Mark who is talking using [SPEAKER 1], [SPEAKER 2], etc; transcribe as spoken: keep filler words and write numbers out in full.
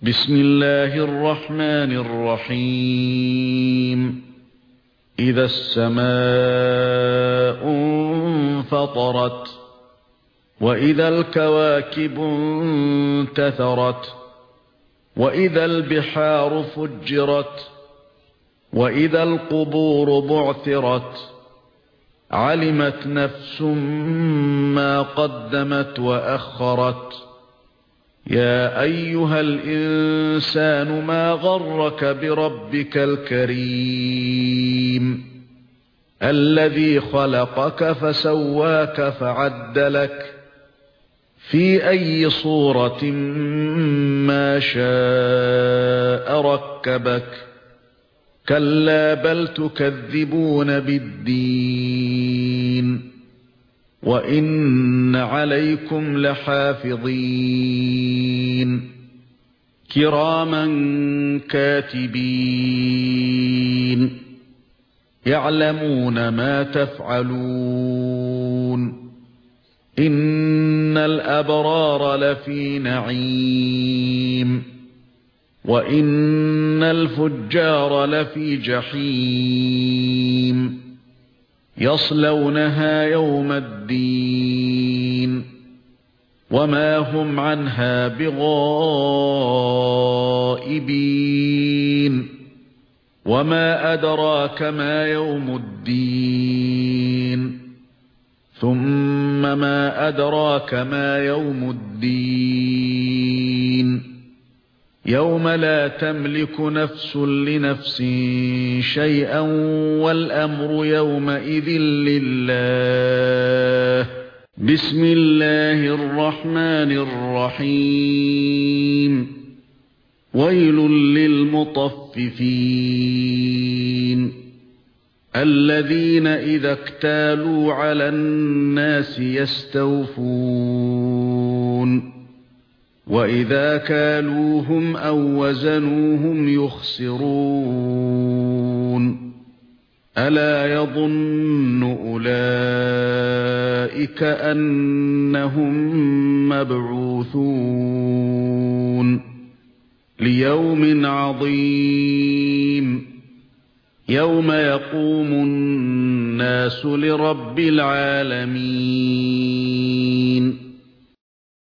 [SPEAKER 1] بسم الله الرحمن الرحيم إذا السماء انفطرت وإذا الكواكب انتثرت وإذا البحار فجرت وإذا القبور بعثرت علمت نفس ما قدمت وأخرت يا أيها الإنسان ما غرك بربك الكريم الذي خلقك فسواك فعدلك في أي صورة ما شاء ركبك كلا بل تكذبون بالدين وإن عليكم لحافظين كراما كاتبين يعلمون ما تفعلون إن الأبرار لفي نعيم وإن الفجار لفي جحيم يصلونها يوم الدين وما هم عنها بغائبين وما أدراك ما يوم الدين ثم ما أدراك ما يوم الدين يوم لا تملك نفس لنفس شيئا والأمر يومئذ لله بسم الله الرحمن الرحيم ويل للمطففين الذين إذا اكتالوا على الناس يستوفون وإذا كالوهم أو وزنوهم يخسرون ألا يظن أولئك أنهم مبعوثون ليوم عظيم يوم يقوم الناس لرب العالمين